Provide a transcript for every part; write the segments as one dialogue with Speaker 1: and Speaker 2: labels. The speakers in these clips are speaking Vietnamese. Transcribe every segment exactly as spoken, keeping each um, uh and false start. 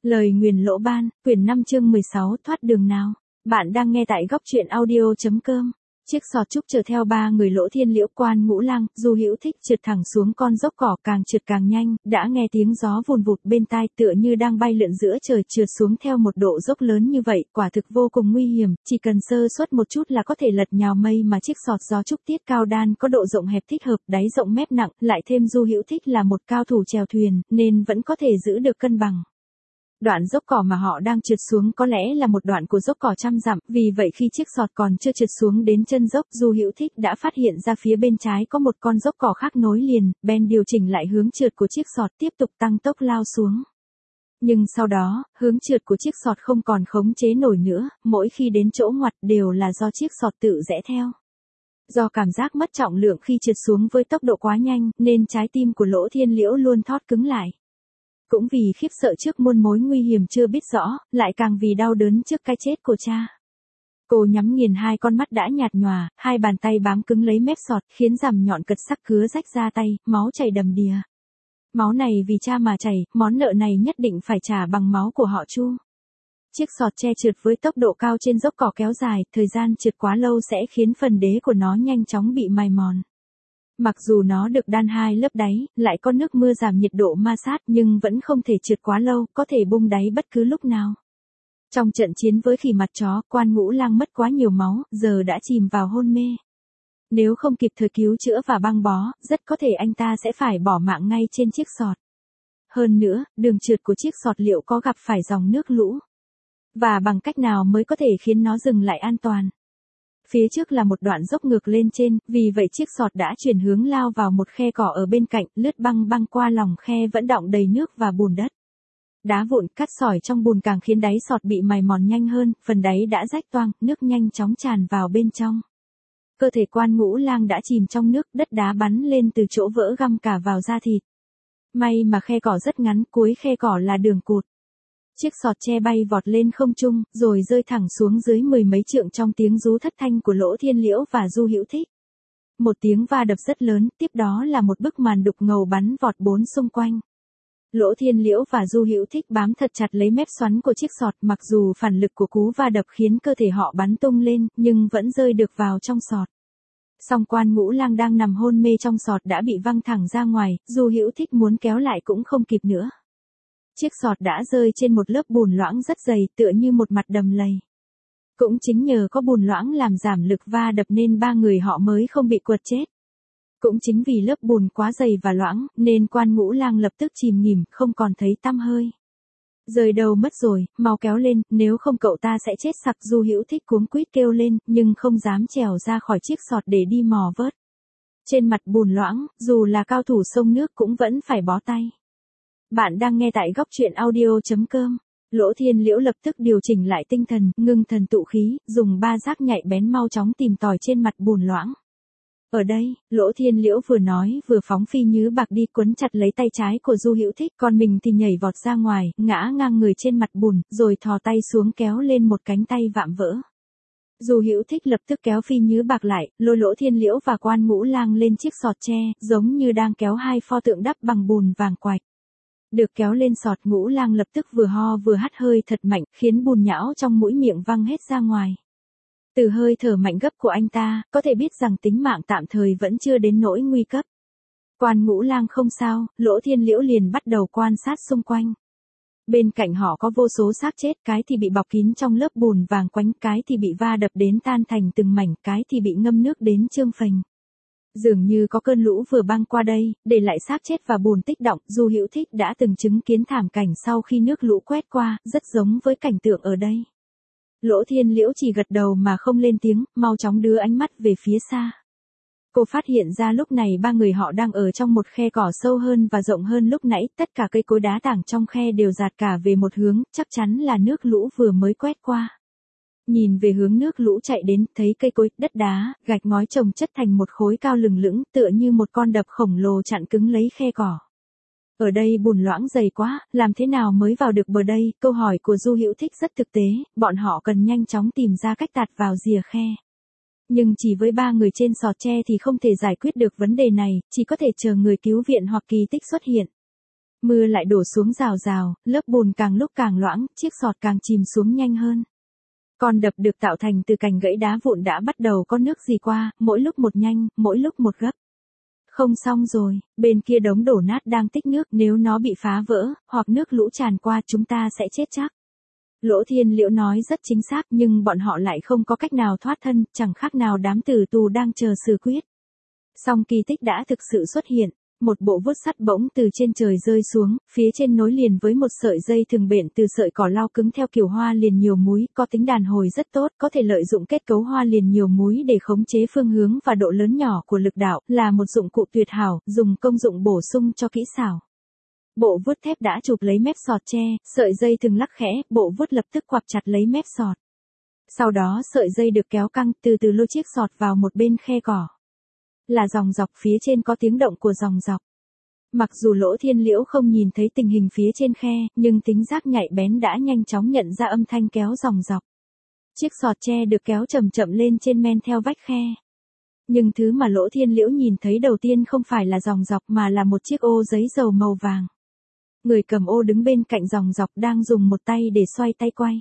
Speaker 1: Lời nguyền lỗ ban, quyển năm chương mười sáu, thoát đường nào. Bạn đang nghe tại góc truyện audio chấm com. Chiếc sọt trúc chở theo ba người Lỗ Thiên Liễu, Quan Ngũ Lăng, Du Hữu Thích trượt thẳng xuống con dốc cỏ, càng trượt càng nhanh, đã nghe tiếng gió vùn vụt bên tai, tựa như đang bay lượn giữa trời, trượt xuống theo một độ dốc lớn như vậy, quả thực vô cùng nguy hiểm, chỉ cần sơ suất một chút là có thể lật nhào mây, mà chiếc sọt gió trúc tiết cao đan có độ rộng hẹp thích hợp, đáy rộng mép nặng, lại thêm Du Hữu Thích là một cao thủ chèo thuyền, nên vẫn có thể giữ được cân bằng. Đoạn dốc cỏ mà họ đang trượt xuống có lẽ là một đoạn của dốc cỏ trăm dặm, vì vậy khi chiếc sọt còn chưa trượt xuống đến chân dốc, Du Hữu Thích đã phát hiện ra phía bên trái có một con dốc cỏ khác nối liền, bèn điều chỉnh lại hướng trượt của chiếc sọt, tiếp tục tăng tốc lao xuống. Nhưng sau đó, hướng trượt của chiếc sọt không còn khống chế nổi nữa, mỗi khi đến chỗ ngoặt đều là do chiếc sọt tự rẽ theo. Do cảm giác mất trọng lượng khi trượt xuống với tốc độ quá nhanh, nên trái tim của Lỗ Thiên Liễu luôn thót cứng lại. Cũng vì khiếp sợ trước muôn mối nguy hiểm chưa biết rõ, lại càng vì đau đớn trước cái chết của cha. Cô nhắm nghiền hai con mắt đã nhạt nhòa, hai bàn tay bám cứng lấy mép sọt, khiến rằm nhọn cật sắc cứa rách ra tay, máu chảy đầm đìa. Máu này vì cha mà chảy, món nợ này nhất định phải trả bằng máu của họ Chu. Chiếc sọt che trượt với tốc độ cao trên dốc cỏ kéo dài, thời gian trượt quá lâu sẽ khiến phần đế của nó nhanh chóng bị mài mòn. Mặc dù nó được đan hai lớp đáy, lại có nước mưa giảm nhiệt độ ma sát, nhưng vẫn không thể trượt quá lâu, có thể bung đáy bất cứ lúc nào. Trong trận chiến với khỉ mặt chó, Quan Ngũ Lăng mất quá nhiều máu, giờ đã chìm vào hôn mê. Nếu không kịp thời cứu chữa và băng bó, rất có thể anh ta sẽ phải bỏ mạng ngay trên chiếc sọt. Hơn nữa, đường trượt của chiếc sọt liệu có gặp phải dòng nước lũ? Và bằng cách nào mới có thể khiến nó dừng lại an toàn? Phía trước là một đoạn dốc ngược lên trên, vì vậy chiếc sọt đã chuyển hướng lao vào một khe cỏ ở bên cạnh, lướt băng băng qua lòng khe vẫn đọng đầy nước và bùn đất. Đá vụn, cát sỏi trong bùn càng khiến đáy sọt bị mài mòn nhanh hơn, phần đáy đã rách toang, nước nhanh chóng tràn vào bên trong. Cơ thể Quan Ngũ Lang đã chìm trong nước, đất đá bắn lên từ chỗ vỡ găm cả vào da thịt. May mà khe cỏ rất ngắn, cuối khe cỏ là đường cụt. Chiếc sọt che bay vọt lên không trung, rồi rơi thẳng xuống dưới mười mấy trượng trong tiếng rú thất thanh của Lỗ Thiên Liễu và Du Hữu Thích. Một tiếng va đập rất lớn, tiếp đó là một bức màn đục ngầu bắn vọt bốn xung quanh. Lỗ Thiên Liễu và Du Hữu Thích bám thật chặt lấy mép xoắn của chiếc sọt, mặc dù phản lực của cú va đập khiến cơ thể họ bắn tung lên, nhưng vẫn rơi được vào trong sọt. Song Quan Ngũ Lang đang nằm hôn mê trong sọt đã bị văng thẳng ra ngoài, Du Hữu Thích muốn kéo lại cũng không kịp nữa. Chiếc sọt đã rơi trên một lớp bùn loãng rất dày, tựa như một mặt đầm lầy. Cũng chính nhờ có bùn loãng làm giảm lực va đập nên ba người họ mới không bị quật chết. Cũng chính vì lớp bùn quá dày và loãng, nên Quan Ngũ Lang lập tức chìm nghỉm, không còn thấy tăm hơi. Rời đầu mất rồi, mau kéo lên, nếu không cậu ta sẽ chết sặc. Du Hữu Thích cuống quýt kêu lên, nhưng không dám trèo ra khỏi chiếc sọt để đi mò vớt. Trên mặt bùn loãng, dù là cao thủ sông nước cũng vẫn phải bó tay. Bạn đang nghe tại góc truyện audio chấm com. Lỗ Thiên Liễu lập tức điều chỉnh lại tinh thần, ngưng thần tụ khí, dùng ba giác nhạy bén mau chóng tìm tòi trên mặt bùn loãng. Ở đây, Lỗ Thiên Liễu vừa nói vừa phóng phi nhứ bạc đi, quấn chặt lấy tay trái của Du Hữu Thích, còn mình thì nhảy vọt ra ngoài, ngã ngang người trên mặt bùn, rồi thò tay xuống kéo lên một cánh tay vạm vỡ. Du Hữu Thích lập tức kéo phi nhứ bạc lại, lôi Lỗ Thiên Liễu và Quan Ngũ Lang lên chiếc sọt tre, giống như đang kéo hai pho tượng đắp bằng bùn vàng quạch. Được kéo lên sọt, Ngũ Lang lập tức vừa ho vừa hắt hơi thật mạnh, khiến bùn nhão trong mũi miệng văng hết ra ngoài. Từ hơi thở mạnh gấp của anh ta, có thể biết rằng tính mạng tạm thời vẫn chưa đến nỗi nguy cấp. Quan Ngũ Lang không sao, Lỗ Thiên Liễu liền bắt đầu quan sát xung quanh. Bên cạnh họ có vô số xác chết, cái thì bị bọc kín trong lớp bùn vàng quánh, cái thì bị va đập đến tan thành từng mảnh, cái thì bị ngâm nước đến trương phình. Dường như có cơn lũ vừa băng qua đây, để lại xác chết và bùn tích đọng. Du Hữu Thích đã từng chứng kiến thảm cảnh sau khi nước lũ quét qua, rất giống với cảnh tượng ở đây. Lỗ Thiên Liễu chỉ gật đầu mà không lên tiếng, mau chóng đưa ánh mắt về phía xa. Cô phát hiện ra lúc này ba người họ đang ở trong một khe cỏ sâu hơn và rộng hơn lúc nãy, tất cả cây cối đá tảng trong khe đều dạt cả về một hướng, chắc chắn là nước lũ vừa mới quét qua. Nhìn về hướng nước lũ chạy đến, thấy cây cối, đất đá, gạch ngói chồng chất thành một khối cao lừng lững, tựa như một con đập khổng lồ chặn cứng lấy khe cỏ. Ở đây bùn loãng dày quá, làm thế nào mới vào được bờ đây? Câu hỏi của Du Hữu Thích rất thực tế, bọn họ cần nhanh chóng tìm ra cách tạt vào rìa khe. Nhưng chỉ với ba người trên sọt tre thì không thể giải quyết được vấn đề này, chỉ có thể chờ người cứu viện hoặc kỳ tích xuất hiện. Mưa lại đổ xuống rào rào, lớp bùn càng lúc càng loãng, chiếc sọt càng chìm xuống nhanh hơn. Con đập được tạo thành từ cành gãy đá vụn đã bắt đầu có nước rỉ qua, mỗi lúc một nhanh, mỗi lúc một gấp. Không xong rồi, bên kia đống đổ nát đang tích nước, nếu nó bị phá vỡ, hoặc nước lũ tràn qua chúng ta sẽ chết chắc. Lỗ Thiên Liễu nói rất chính xác, nhưng bọn họ lại không có cách nào thoát thân, chẳng khác nào đám tử tù đang chờ xử quyết. Song kỳ tích đã thực sự xuất hiện. Một bộ vuốt sắt bỗng từ trên trời rơi xuống, phía trên nối liền với một sợi dây thừng bện từ sợi cỏ lau cứng theo kiểu hoa liền nhiều múi, có tính đàn hồi rất tốt, có thể lợi dụng kết cấu hoa liền nhiều múi để khống chế phương hướng và độ lớn nhỏ của lực đạo, là một dụng cụ tuyệt hảo, dùng công dụng bổ sung cho kỹ xảo. Bộ vuốt thép đã chụp lấy mép sọt tre, sợi dây thừng lắc khẽ, bộ vuốt lập tức quặp chặt lấy mép sọt. Sau đó sợi dây được kéo căng, từ từ lôi chiếc sọt vào một bên khe cỏ. Là dòng dọc, phía trên có tiếng động của dòng dọc. Mặc dù Lỗ Thiên Liễu không nhìn thấy tình hình phía trên khe, nhưng tính giác nhạy bén đã nhanh chóng nhận ra âm thanh kéo dòng dọc. Chiếc sọt tre được kéo chậm chậm lên trên men theo vách khe. Nhưng thứ mà Lỗ Thiên Liễu nhìn thấy đầu tiên không phải là dòng dọc mà là một chiếc ô giấy dầu màu vàng. Người cầm ô đứng bên cạnh dòng dọc đang dùng một tay để xoay tay quay.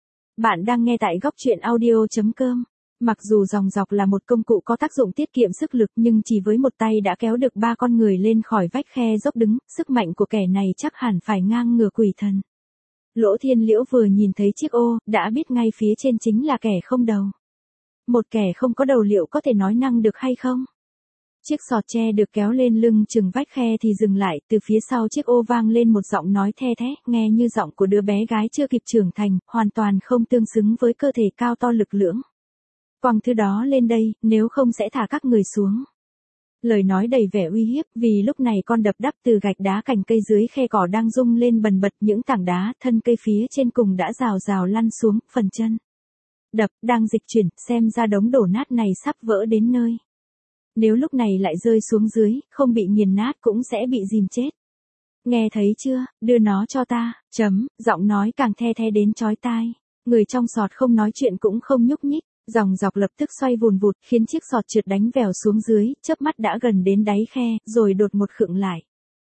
Speaker 1: Bạn đang nghe tại góc truyện audio chấm com. Mặc dù dòng dọc là một công cụ có tác dụng tiết kiệm sức lực nhưng chỉ với một tay đã kéo được ba con người lên khỏi vách khe dốc đứng, sức mạnh của kẻ này chắc hẳn phải ngang ngửa quỷ thần. Lỗ Thiên Liễu vừa nhìn thấy chiếc ô, đã biết ngay phía trên chính là kẻ không đầu. Một kẻ không có đầu liệu có thể nói năng được hay không? Chiếc sọt tre được kéo lên lưng chừng vách khe thì dừng lại, từ phía sau chiếc ô vang lên một giọng nói the thé, nghe như giọng của đứa bé gái chưa kịp trưởng thành, hoàn toàn không tương xứng với cơ thể cao to lực lưỡng. Quăng thứ đó lên đây, nếu không sẽ thả các người xuống. Lời nói đầy vẻ uy hiếp, vì lúc này con đập đắp từ gạch đá cành cây dưới khe cỏ đang rung lên bần bật, những tảng đá, thân cây phía trên cùng đã rào rào lăn xuống, phần chân đập, đang dịch chuyển, xem ra đống đổ nát này sắp vỡ đến nơi. Nếu lúc này lại rơi xuống dưới, không bị nghiền nát cũng sẽ bị dìm chết. Nghe thấy chưa, đưa nó cho ta, chấm, giọng nói càng the thé đến chói tai. Người trong sọt không nói chuyện cũng không nhúc nhích. Dòng dọc lập tức xoay vùn vụt, khiến chiếc sọt trượt đánh vèo xuống dưới, chớp mắt đã gần đến đáy khe, rồi đột một khựng lại.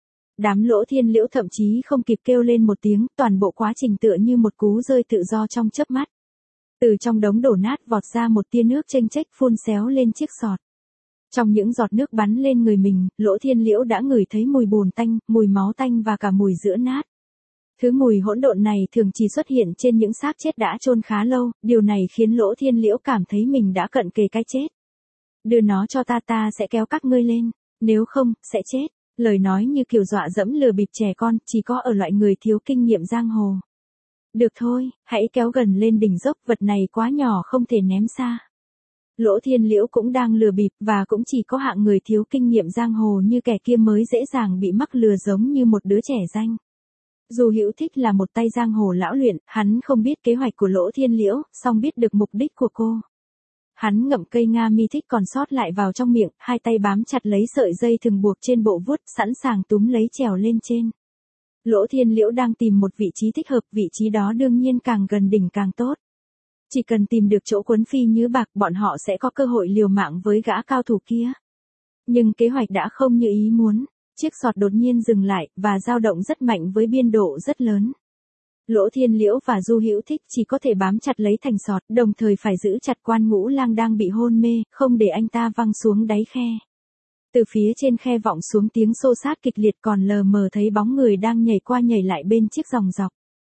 Speaker 1: Đám Lỗ Thiên Liễu thậm chí không kịp kêu lên một tiếng, toàn bộ quá trình tựa như một cú rơi tự do trong chớp mắt. Từ trong đống đổ nát vọt ra một tia nước chênh chếch phun xéo lên chiếc sọt. Trong những giọt nước bắn lên người mình, Lỗ Thiên Liễu đã ngửi thấy mùi bùn tanh, mùi máu tanh và cả mùi giữa nát. Thứ mùi hỗn độn này thường chỉ xuất hiện trên những xác chết đã chôn khá lâu, điều này khiến Lỗ Thiên Liễu cảm thấy mình đã cận kề cái chết. Đưa nó cho ta, ta sẽ kéo các ngươi lên, nếu không, sẽ chết. Lời nói như kiểu dọa dẫm lừa bịp trẻ con, chỉ có ở loại người thiếu kinh nghiệm giang hồ. Được thôi, hãy kéo gần lên đỉnh dốc, vật này quá nhỏ không thể ném xa. Lỗ Thiên Liễu cũng đang lừa bịp, và cũng chỉ có hạng người thiếu kinh nghiệm giang hồ như kẻ kia mới dễ dàng bị mắc lừa giống như một đứa trẻ danh. Dù Hữu Thích là một tay giang hồ lão luyện, hắn không biết kế hoạch của Lỗ Thiên Liễu, song biết được mục đích của cô. Hắn ngậm cây nga mi thích còn sót lại vào trong miệng, hai tay bám chặt lấy sợi dây thừng buộc trên bộ vuốt, sẵn sàng túm lấy trèo lên trên. Lỗ Thiên Liễu đang tìm một vị trí thích hợp, vị trí đó đương nhiên càng gần đỉnh càng tốt. Chỉ cần tìm được chỗ quấn phi như bạc, bọn họ sẽ có cơ hội liều mạng với gã cao thủ kia. Nhưng kế hoạch đã không như ý muốn. Chiếc sọt đột nhiên dừng lại, và dao động rất mạnh với biên độ rất lớn. Lỗ Thiên Liễu và Du Hữu Thích chỉ có thể bám chặt lấy thành sọt, đồng thời phải giữ chặt Quan Ngũ Lang đang bị hôn mê, không để anh ta văng xuống đáy khe. Từ phía trên khe vọng xuống tiếng xô xát kịch liệt, còn lờ mờ thấy bóng người đang nhảy qua nhảy lại bên chiếc dòng dọc.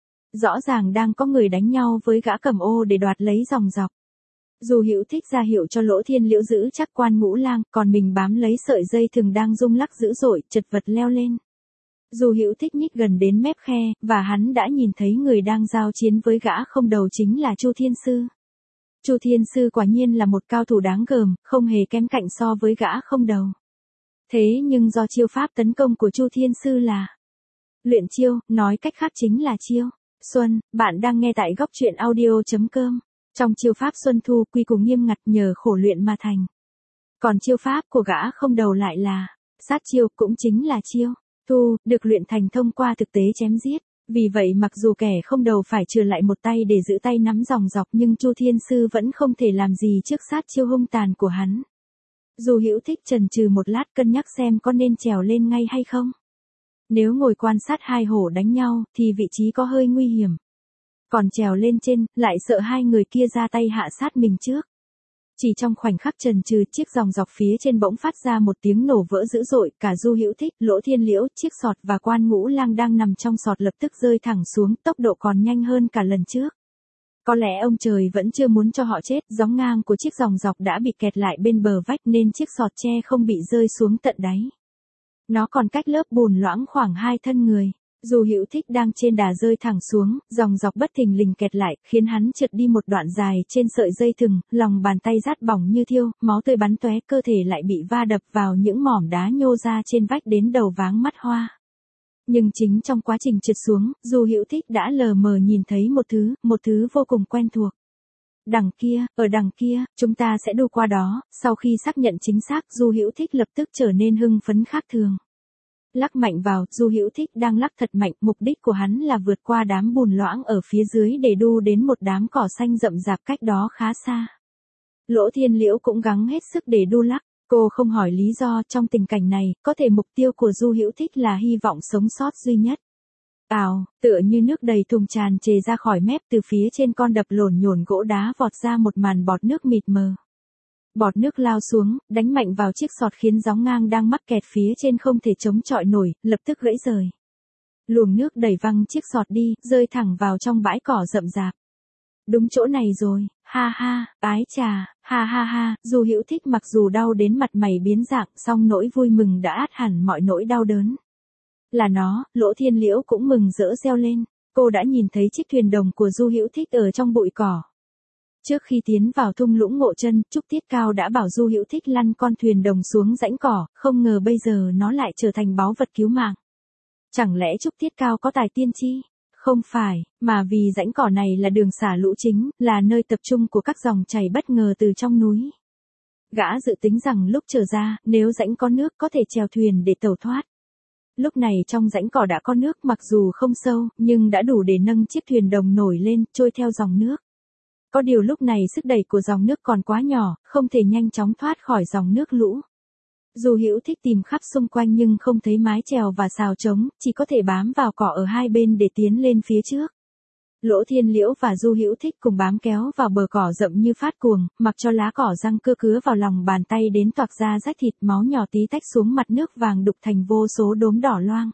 Speaker 1: Rõ ràng đang có người đánh nhau với gã cầm ô để đoạt lấy dòng dọc. Du Hữu Thích ra hiệu cho Lỗ Thiên Liễu giữ chắc Quan Ngũ Lang, còn mình bám lấy sợi dây thừng đang rung lắc dữ dội, chật vật leo lên. Du Hữu Thích nhích gần đến mép khe, và hắn đã nhìn thấy người đang giao chiến với gã không đầu chính là Chu Thiên Sư. Chu Thiên Sư quả nhiên là một cao thủ đáng gờm, không hề kém cạnh so với gã không đầu. Thế nhưng do chiêu pháp tấn công của Chu Thiên Sư là luyện chiêu, nói cách khác chính là chiêu Xuân. Bạn đang nghe tại góc truyện audio chấm com. Trong chiêu pháp Xuân Thu, quy củ nghiêm ngặt, nhờ khổ luyện mà thành. Còn chiêu pháp của gã không đầu lại là sát chiêu, cũng chính là chiêu Thu, được luyện thành thông qua thực tế chém giết. Vì vậy mặc dù kẻ không đầu phải chừa lại một tay để giữ tay nắm dòng dọc, nhưng Chu Thiên Sư vẫn không thể làm gì trước sát chiêu hung tàn của hắn. Du Hữu Thích chần chừ một lát, cân nhắc xem có nên trèo lên ngay hay không. Nếu ngồi quan sát hai hổ đánh nhau, thì vị trí có hơi nguy hiểm. Còn trèo lên trên, lại sợ hai người kia ra tay hạ sát mình trước. Chỉ trong khoảnh khắc chần chừ, chiếc dòng dọc phía trên bỗng phát ra một tiếng nổ vỡ dữ dội, cả Du Hữu Thích, Lỗ Thiên Liễu, chiếc sọt và Quan Ngũ Lang đang nằm trong sọt lập tức rơi thẳng xuống, tốc độ còn nhanh hơn cả lần trước. Có lẽ ông trời vẫn chưa muốn cho họ chết, gióng ngang của chiếc dòng dọc đã bị kẹt lại bên bờ vách nên chiếc sọt tre không bị rơi xuống tận đáy. Nó còn cách lớp bùn loãng khoảng hai thân người. Du Hữu Thích đang trên đà rơi thẳng xuống, dòng dọc bất thình lình kẹt lại, khiến hắn trượt đi một đoạn dài trên sợi dây thừng, lòng bàn tay rát bỏng như thiêu, máu tươi bắn tóe, cơ thể lại bị va đập vào những mỏm đá nhô ra trên vách đến đầu váng mắt hoa. Nhưng chính trong quá trình trượt xuống, Du Hữu Thích đã lờ mờ nhìn thấy một thứ, một thứ vô cùng quen thuộc. Đằng kia, ở đằng kia, chúng ta sẽ đu qua đó. Sau khi xác nhận chính xác, Du Hữu Thích lập tức trở nên hưng phấn khác thường. Lắc mạnh vào, Du Hữu Thích đang lắc thật mạnh, mục đích của hắn là vượt qua đám bùn loãng ở phía dưới để đu đến một đám cỏ xanh rậm rạp cách đó khá xa. Lỗ Thiên Liễu cũng gắng hết sức để đu lắc, cô không hỏi lý do, trong tình cảnh này, có thể mục tiêu của Du Hữu Thích là hy vọng sống sót duy nhất. Ào, tựa như nước đầy thùng tràn trề ra khỏi mép, từ phía trên con đập lổn nhổn gỗ đá vọt ra một màn bọt nước mịt mờ. Bọt nước lao xuống, đánh mạnh vào chiếc sọt khiến gióng ngang đang mắc kẹt phía trên không thể chống chọi nổi, lập tức gãy rời. Luồng nước đẩy văng chiếc sọt đi, rơi thẳng vào trong bãi cỏ rậm rạp. Đúng chỗ này rồi, ha ha, ái chà, ha ha ha, Du Hữu Thích mặc dù đau đến mặt mày biến dạng, song nỗi vui mừng đã át hẳn mọi nỗi đau đớn. Là nó, Lỗ Thiên Liễu cũng mừng rỡ reo lên, cô đã nhìn thấy chiếc thuyền đồng của Du Hữu Thích ở trong bụi cỏ. Trước khi tiến vào thung lũng Ngộ Chân, Trúc Tiết Cao đã bảo Du Hữu Thích lăn con thuyền đồng xuống rãnh cỏ, không ngờ bây giờ nó lại trở thành báu vật cứu mạng. Chẳng lẽ Trúc Tiết Cao có tài tiên tri? Không phải, mà vì rãnh cỏ này là đường xả lũ chính, là nơi tập trung của các dòng chảy bất ngờ từ trong núi. Gã dự tính rằng lúc trở ra, nếu rãnh có nước có thể chèo thuyền để tẩu thoát. Lúc này trong rãnh cỏ đã có nước, mặc dù không sâu, nhưng đã đủ để nâng chiếc thuyền đồng nổi lên, trôi theo dòng nước. Có điều lúc này sức đẩy của dòng nước còn quá nhỏ, không thể nhanh chóng thoát khỏi dòng nước lũ. Du Hữu Thích tìm khắp xung quanh nhưng không thấy mái chèo và sào trống, chỉ có thể bám vào cỏ ở hai bên để tiến lên phía trước. Lỗ Thiên Liễu và Du Hữu Thích cùng bám kéo vào bờ cỏ rậm như phát cuồng, mặc cho lá cỏ răng cưa cứa vào lòng bàn tay đến toạc ra rách thịt, máu nhỏ tí tách xuống mặt nước vàng đục thành vô số đốm đỏ loang.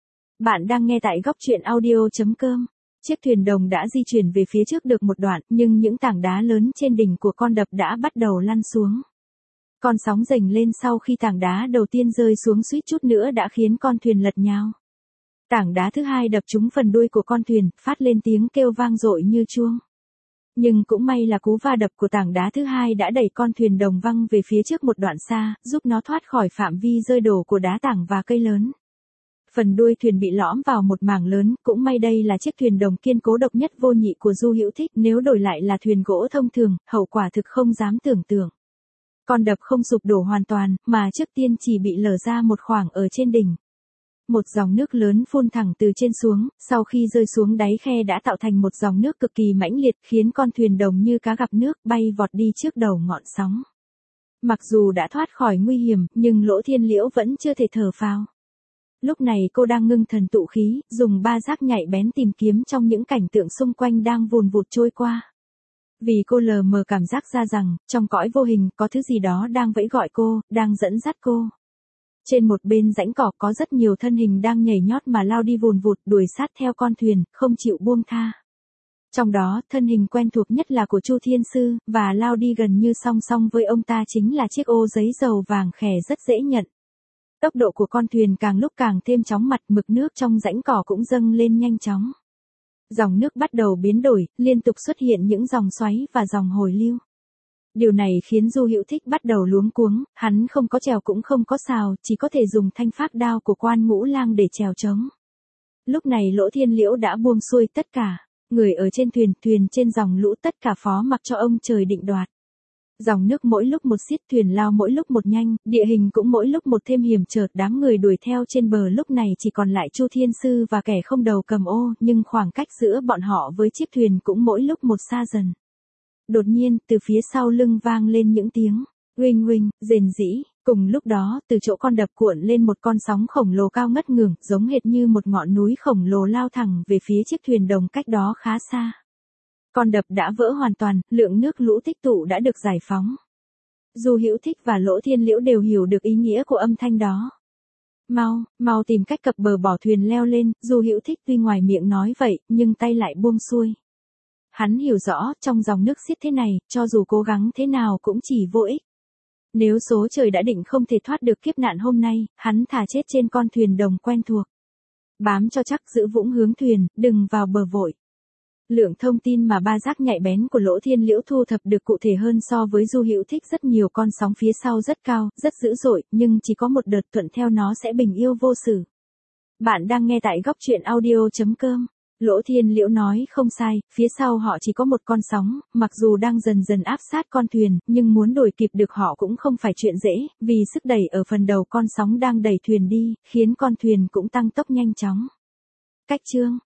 Speaker 1: Bạn đang nghe tại góc truyện audio chấm com. Chiếc thuyền đồng đã di chuyển về phía trước được một đoạn, nhưng những tảng đá lớn trên đỉnh của con đập đã bắt đầu lăn xuống. Con sóng rềnh lên sau khi tảng đá đầu tiên rơi xuống suýt chút nữa đã khiến con thuyền lật nhào. Tảng đá thứ hai đập trúng phần đuôi của con thuyền, phát lên tiếng kêu vang dội như chuông. Nhưng cũng may là cú va đập của tảng đá thứ hai đã đẩy con thuyền đồng văng về phía trước một đoạn xa, giúp nó thoát khỏi phạm vi rơi đổ của đá tảng và cây lớn. Phần đuôi thuyền bị lõm vào một mảng lớn, cũng may đây là chiếc thuyền đồng kiên cố độc nhất vô nhị của Du Hữu Thích, nếu đổi lại là thuyền gỗ thông thường, hậu quả thực không dám tưởng tượng. Con đập không sụp đổ hoàn toàn, mà trước tiên chỉ bị lở ra một khoảng ở trên đỉnh. Một dòng nước lớn phun thẳng từ trên xuống, sau khi rơi xuống đáy khe đã tạo thành một dòng nước cực kỳ mãnh liệt, khiến con thuyền đồng như cá gặp nước, bay vọt đi trước đầu ngọn sóng. Mặc dù đã thoát khỏi nguy hiểm, nhưng Lỗ Thiên Liễu vẫn chưa thể thở phào. Lúc này cô đang ngưng thần tụ khí, dùng ba giác nhạy bén tìm kiếm trong những cảnh tượng xung quanh đang vùn vụt trôi qua. Vì cô lờ mờ cảm giác ra rằng, trong cõi vô hình, có thứ gì đó đang vẫy gọi cô, đang dẫn dắt cô. Trên một bên rãnh cỏ có rất nhiều thân hình đang nhảy nhót mà lao đi vùn vụt, đuổi sát theo con thuyền, không chịu buông tha. Trong đó, thân hình quen thuộc nhất là của Chu Thiên Sư, và lao đi gần như song song với ông ta chính là chiếc ô giấy dầu vàng khè rất dễ nhận. Tốc độ của con thuyền càng lúc càng thêm chóng mặt, mực nước trong rãnh cỏ cũng dâng lên nhanh chóng. Dòng nước bắt đầu biến đổi, liên tục xuất hiện những dòng xoáy và dòng hồi lưu. Điều này khiến Du Hữu Thích bắt đầu luống cuống, hắn không có chèo cũng không có sào, chỉ có thể dùng thanh phác đao của Quan Ngũ Lang để chèo trống. Lúc này Lỗ Thiên Liễu đã buông xuôi tất cả, người ở trên thuyền, thuyền trên dòng lũ tất cả phó mặc cho ông trời định đoạt. Dòng nước mỗi lúc một xiết, thuyền lao mỗi lúc một nhanh, địa hình cũng mỗi lúc một thêm hiểm trở, đám người đuổi theo trên bờ lúc này chỉ còn lại Chu Thiên Sư và kẻ không đầu cầm ô, nhưng khoảng cách giữa bọn họ với chiếc thuyền cũng mỗi lúc một xa dần. Đột nhiên, từ phía sau lưng vang lên những tiếng, huỳnh huỳnh, rền rĩ, Cùng lúc đó, từ chỗ con đập cuộn lên một con sóng khổng lồ cao ngất ngưởng, giống hệt như một ngọn núi khổng lồ lao thẳng về phía chiếc thuyền đồng cách đó khá xa. Con đập đã vỡ hoàn toàn, lượng nước lũ tích tụ đã được giải phóng. Du Hữu Thích và Lỗ Thiên Liễu đều hiểu được ý nghĩa của âm thanh đó. Mau, mau tìm cách cập bờ bỏ thuyền leo lên, Du Hữu Thích tuy ngoài miệng nói vậy, nhưng tay lại buông xuôi. Hắn hiểu rõ, trong dòng nước xiết thế này, cho dù cố gắng thế nào cũng chỉ vô ích. Nếu số trời đã định không thể thoát được kiếp nạn hôm nay, hắn thà chết trên con thuyền đồng quen thuộc. Bám cho chắc, giữ vững hướng thuyền, đừng vào bờ vội. Lượng thông tin mà ba giác nhạy bén của Lỗ Thiên Liễu thu thập được cụ thể hơn so với Du Hữu Thích rất nhiều. Con sóng phía sau rất cao, rất dữ dội, nhưng chỉ có một đợt thuận theo nó sẽ bình yên vô sự. Bạn đang nghe tại góc truyện audio chấm com. Lỗ Thiên Liễu nói không sai, phía sau họ chỉ có một con sóng, mặc dù đang dần dần áp sát con thuyền, nhưng muốn đuổi kịp được họ cũng không phải chuyện dễ, vì sức đẩy ở phần đầu con sóng đang đẩy thuyền đi, khiến con thuyền cũng tăng tốc nhanh chóng. Cách chương